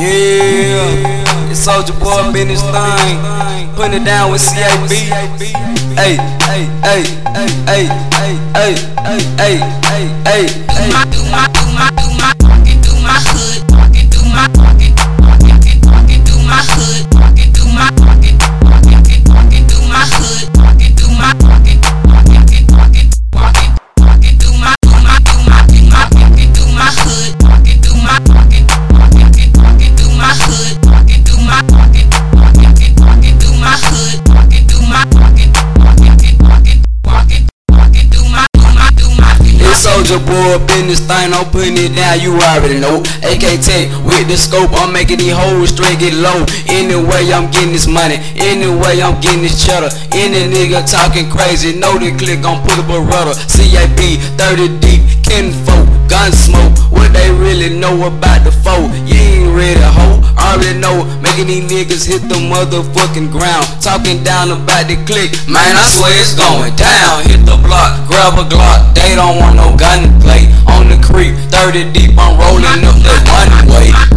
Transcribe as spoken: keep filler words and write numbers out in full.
Yeah, it's Soulja Boy up in this thing, putting it down with C A B. Hey, hey, hey, hey, hey, hey, hey, hey, hey, hey. Do my, do my, do my, walking through my hood, walking through my, walking, walking, walking through my hood, walking through my, walking, walking, walking through my hood, walking through my, walking, walking, walking, walking, walking through my, through my, through my, through my, walking through my hood, walking through my, walking, walking, walking through my hood, walking through my, walking, walking, walking through my hood, walking through my, walking, walking, walking, walking, walking through my, through my, through my. It's Soulja Boy up in this thing, I'm putting it down, you already know. A K Tech with the scope, I'm making these hoes straight get low. Anyway, I'm getting this money, anyway, I'm getting this cheddar. Any nigga talking crazy, know the click on put a Beretta. C A B, thirty deep, kinfolk, gun smoke. What they really know about the foe? You ain't ready, ho. Already know, making these niggas hit the motherfucking ground. Talking down about the click, man, I swear it's going down. Hit the block, grab a Glock, they don't want no gunplay. On the creek, thirty deep, I'm rolling up that one way.